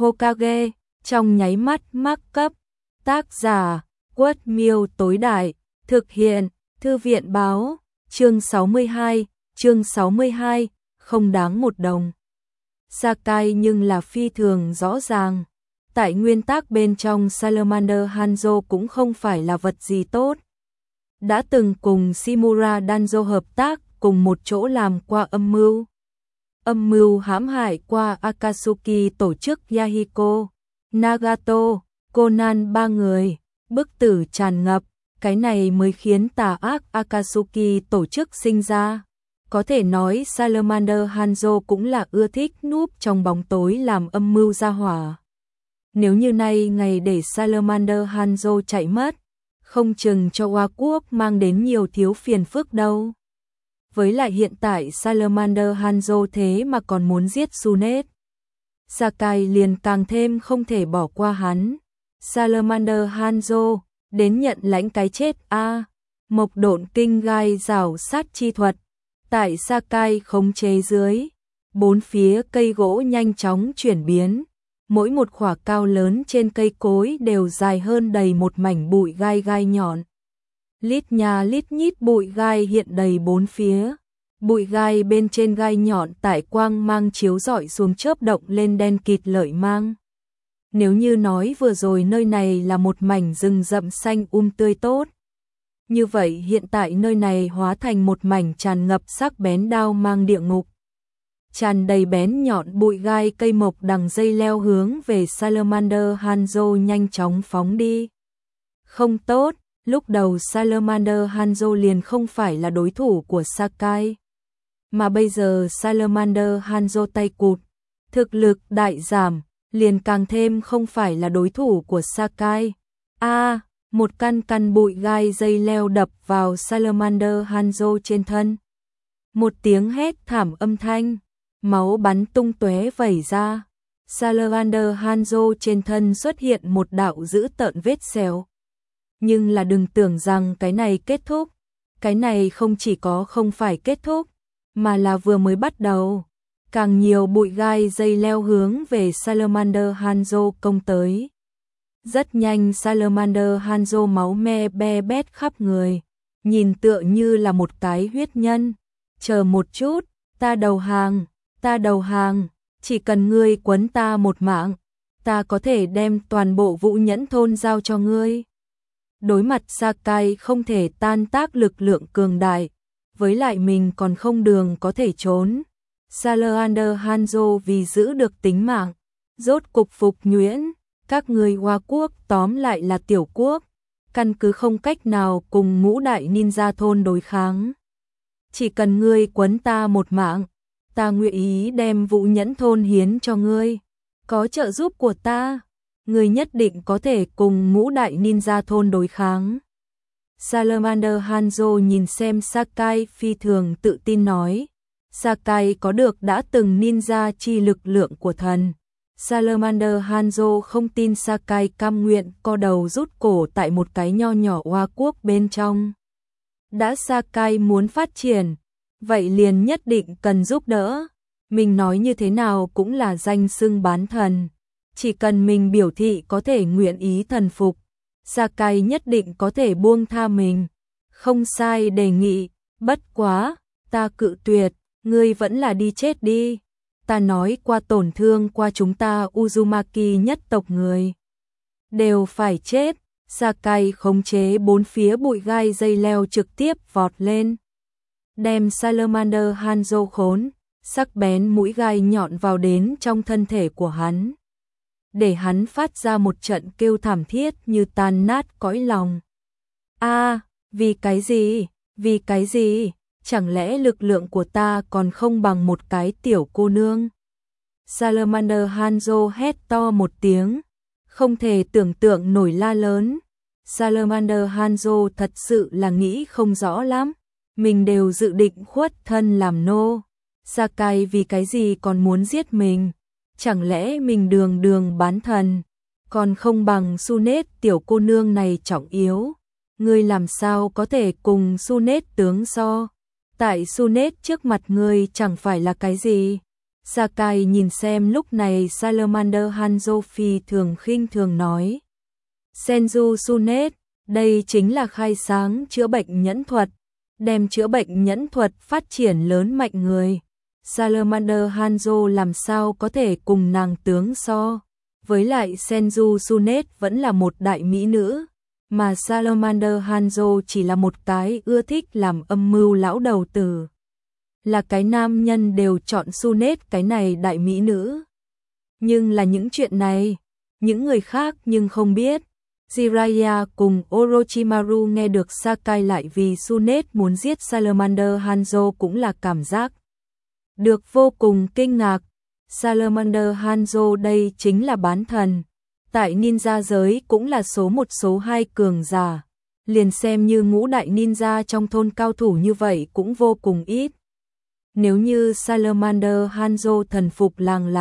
Hokage, trong nháy mắt mắc cấp. Tác giả, Quất Miêu tối đại, thực hiện, Thư viện báo, chương 62, không đáng một đồng. Sakai nhưng là phi thường rõ ràng. Tại nguyên tắc bên trong Salamander Hanzo cũng không phải là vật gì tốt. Đã từng cùng Shimura Danzo hợp tác cùng một chỗ làm qua âm mưu hãm hại qua Akatsuki tổ chức Yahiko, Nagato, Conan ba người, bức tử tràn ngập, cái này mới khiến tà ác Akatsuki tổ chức sinh ra. Có thể nói Salamander Hanzo cũng là ưa thích núp trong bóng tối làm âm mưu ra hỏa. Nếu như nay ngày để Salamander Hanzo chạy mất, không chừng cho Hoa Quốc mang đến nhiều thiếu phiền phức đâu. Với lại hiện tại Salamander Hanzo thế mà còn muốn giết Tsunade, Sakai liền càng thêm không thể bỏ qua hắn. Salamander Hanzo, đến nhận lãnh cái chết a. Mộc độn kinh gai rào sát chi thuật. Tại Sakai khống chế dưới, bốn phía cây gỗ nhanh chóng chuyển biến. Mỗi một khỏa cao lớn trên cây cối đều dài hơn đầy một mảnh bụi gai nhọn. Lít nhà lít nhít bụi gai hiện đầy bốn phía. Bụi gai bên trên gai nhọn tại quang mang chiếu rọi xuống chớp động lên đen kịt lợi mang. Nếu như nói vừa rồi nơi này là một mảnh rừng rậm xanh tươi tốt, như vậy hiện tại nơi này hóa thành một mảnh tràn ngập sắc bén đao mang địa ngục. Tràn đầy bén nhọn bụi gai cây mộc đằng dây leo hướng về Salamander Hanzo nhanh chóng phóng đi. Không tốt, lúc đầu Salamander Hanzo liền không phải là đối thủ của Sakai. Mà bây giờ Salamander Hanzo tay cụt, thực lực đại giảm, liền càng thêm không phải là đối thủ của Sakai. Một căn bụi gai dây leo đập vào Salamander Hanzo trên thân. Một tiếng hét thảm âm thanh, máu bắn tung tóe vẩy ra. Salamander Hanzo trên thân xuất hiện một đạo dữ tợn vết sẹo. Nhưng là đừng tưởng rằng cái này kết thúc. Cái này không chỉ có không phải kết thúc, mà là vừa mới bắt đầu. Càng nhiều bụi gai dây leo hướng về Salamander Hanzo công tới. Rất nhanh Salamander Hanzo máu me be bét khắp người, nhìn tựa như là một cái huyết nhân. Chờ một chút, ta đầu hàng, chỉ cần ngươi quấn ta một mạng, ta có thể đem toàn bộ Vũ Nhẫn thôn giao cho ngươi. Đối mặt Sakai không thể tan tác lực lượng cường đại, với lại mình còn không đường có thể trốn. Salamander Hanzo vì giữ được tính mạng, rốt cục phục nhuyễn. Các người Hoa Quốc tóm lại là tiểu quốc, căn cứ không cách nào cùng ngũ đại ninja thôn đối kháng. Chỉ cần ngươi quấn ta một mạng, ta nguyện ý đem Vũ Nhẫn thôn hiến cho ngươi. Có trợ giúp của ta, ngươi nhất định có thể cùng ngũ đại ninja thôn đối kháng. Salamander Hanzo nhìn xem Sakai phi thường tự tin nói. Sakai có được đã từng ninja chi lực lượng của thần. Salamander Hanzo không tin Sakai cam nguyện co đầu rút cổ tại một cái nho nhỏ Hoa Quốc bên trong. Đã Sakai muốn phát triển, vậy liền nhất định cần giúp đỡ. Mình nói như thế nào cũng là danh xưng bán thần. Chỉ cần mình biểu thị có thể nguyện ý thần phục, Sakai nhất định có thể buông tha mình. Không sai đề nghị, bất quá, ta cự tuyệt, ngươi vẫn là đi chết đi. Ta nói qua tổn thương qua chúng ta Uzumaki nhất tộc người đều phải chết. Sakai khống chế bốn phía bụi gai dây leo trực tiếp vọt lên, đem Salamander Hanzo khốn, sắc bén mũi gai nhọn vào đến trong thân thể của hắn, để hắn phát ra một trận kêu thảm thiết như tan nát cõi lòng. Vì cái gì? Chẳng lẽ lực lượng của ta còn không bằng một cái tiểu cô nương? Salamander Hanzo hét to một tiếng, không thể tưởng tượng nổi la lớn. Salamander Hanzo thật sự là nghĩ không rõ lắm, mình đều dự định khuất thân làm nô. Sakai vì cái gì còn muốn giết mình? Chẳng lẽ mình đường bán thần, còn không bằng Tsunade tiểu cô nương này trọng yếu? Ngươi làm sao có thể cùng Tsunade tướng so? Tại Tsunade trước mặt ngươi chẳng phải là cái gì. Sakai nhìn xem lúc này Salamander Hanzo phi thường khinh thường nói. Senju Sunet, đây chính là khai sáng chữa bệnh nhẫn thuật, đem chữa bệnh nhẫn thuật phát triển lớn mạnh người. Salamander Hanzo làm sao có thể cùng nàng tướng so, với lại Senju Sunet vẫn là một đại mỹ nữ, mà Salamander Hanzo chỉ là một cái ưa thích làm âm mưu lão đầu tử. Là cái nam nhân đều chọn Sunet cái này đại mỹ nữ. Nhưng là những chuyện này, những người khác nhưng không biết. Jiraiya cùng Orochimaru nghe được Sakai lại vì Sunet muốn giết Salamander Hanzo cũng là cảm giác được vô cùng kinh ngạc. Salamander Hanzo đây chính là bán thần, tại ninja giới cũng là số 1 số 2 cường giả, liền xem như ngũ đại ninja trong thôn cao thủ như vậy cũng vô cùng ít. Nếu như Salamander Hanzo thần phục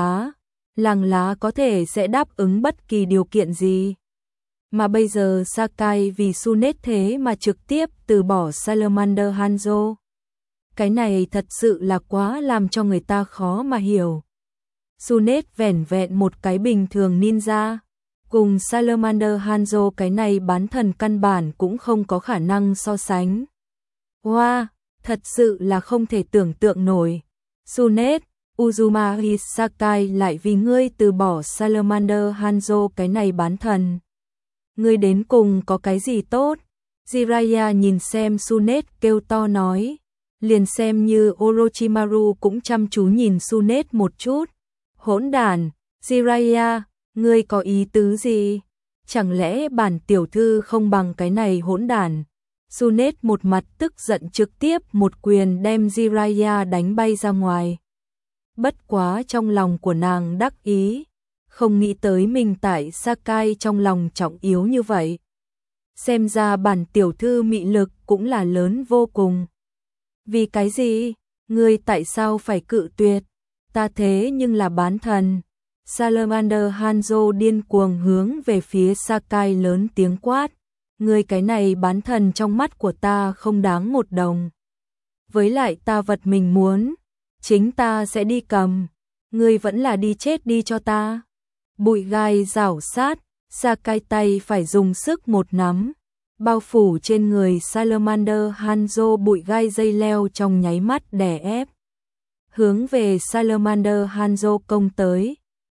làng lá có thể sẽ đáp ứng bất kỳ điều kiện gì. Mà bây giờ Sakai vì Sunet thế mà trực tiếp từ bỏ Salamander Hanzo. Cái này thật sự là quá làm cho người ta khó mà hiểu. Sunet vẻn vẹn một cái bình thường ninja, cùng Salamander Hanzo cái này bán thần căn bản cũng không có khả năng so sánh. Wow, thật sự là không thể tưởng tượng nổi. Sunet, Uzumaki Sakai lại vì ngươi từ bỏ Salamander Hanzo cái này bán thần. Ngươi đến cùng có cái gì tốt? Jiraiya nhìn xem Sunet kêu to nói. Liền xem như Orochimaru cũng chăm chú nhìn Sunet một chút. Hỗn đản, Jiraiya, ngươi có ý tứ gì? Chẳng lẽ bản tiểu thư không bằng cái này hỗn đản? Sunet một mặt tức giận trực tiếp một quyền đem Jiraiya đánh bay ra ngoài. Bất quá trong lòng của nàng đắc ý, không nghĩ tới mình tại Sakai trong lòng trọng yếu như vậy. Xem ra bản tiểu thư mị lực cũng là lớn vô cùng. Vì cái gì? Ngươi tại sao phải cự tuyệt? Ta thế nhưng là bán thần. Salamander Hanzo điên cuồng hướng về phía Sakai lớn tiếng quát. Ngươi cái này bán thần trong mắt của ta không đáng một đồng. Với lại ta vật mình muốn, chính ta sẽ đi cầm. Ngươi vẫn là đi chết đi cho ta. Bụi gai rảo sát, Sakai tay phải dùng sức một nắm. Bao phủ trên người Salamander Hanzo bụi gai dây leo trong nháy mắt đè ép. Hướng về Salamander Hanzo công tới.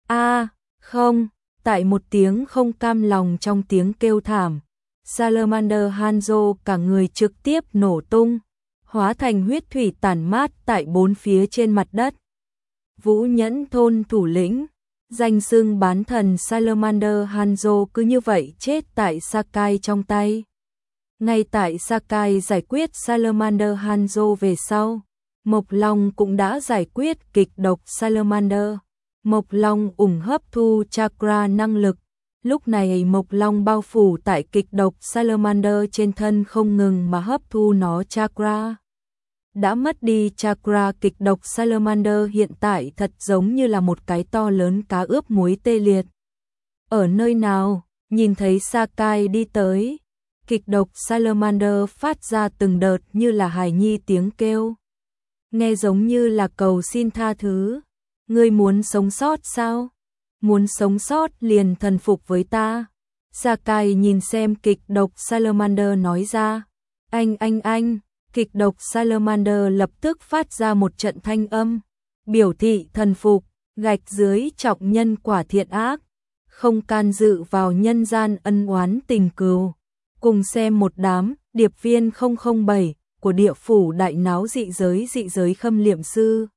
Không, tại một tiếng không cam lòng trong tiếng kêu thảm. Salamander Hanzo cả người trực tiếp nổ tung, hóa thành huyết thủy tản mát tại bốn phía trên mặt đất. Vũ Nhẫn thôn thủ lĩnh, danh xưng bán thần Salamander Hanzo cứ như vậy chết tại Sakai trong tay. Ngay tại Sakai giải quyết Salamander Hanzo về sau, Mộc Long cũng đã giải quyết kịch độc Salamander. Mộc Long ủng hấp thu chakra năng lực. Lúc này Mộc Long bao phủ tại kịch độc Salamander trên thân không ngừng mà hấp thu nó chakra. Đã mất đi chakra kịch độc Salamander hiện tại thật giống như là một cái to lớn cá ướp muối tê liệt. Ở nơi nào, nhìn thấy Sakai đi tới, kịch độc Salamander phát ra từng đợt như là hài nhi tiếng kêu. Nghe giống như là cầu xin tha thứ. Ngươi muốn sống sót sao? Muốn sống sót liền thần phục với ta. Sakai nhìn xem kịch độc Salamander nói ra. Anh. Kịch độc Salamander lập tức phát ra một trận thanh âm. Biểu thị thần phục, gạch dưới trọng nhân quả thiện ác. Không can dự vào nhân gian ân oán tình cừu. Cùng xem một đám điệp viên 007 của địa phủ đại náo dị giới khâm liệm sư.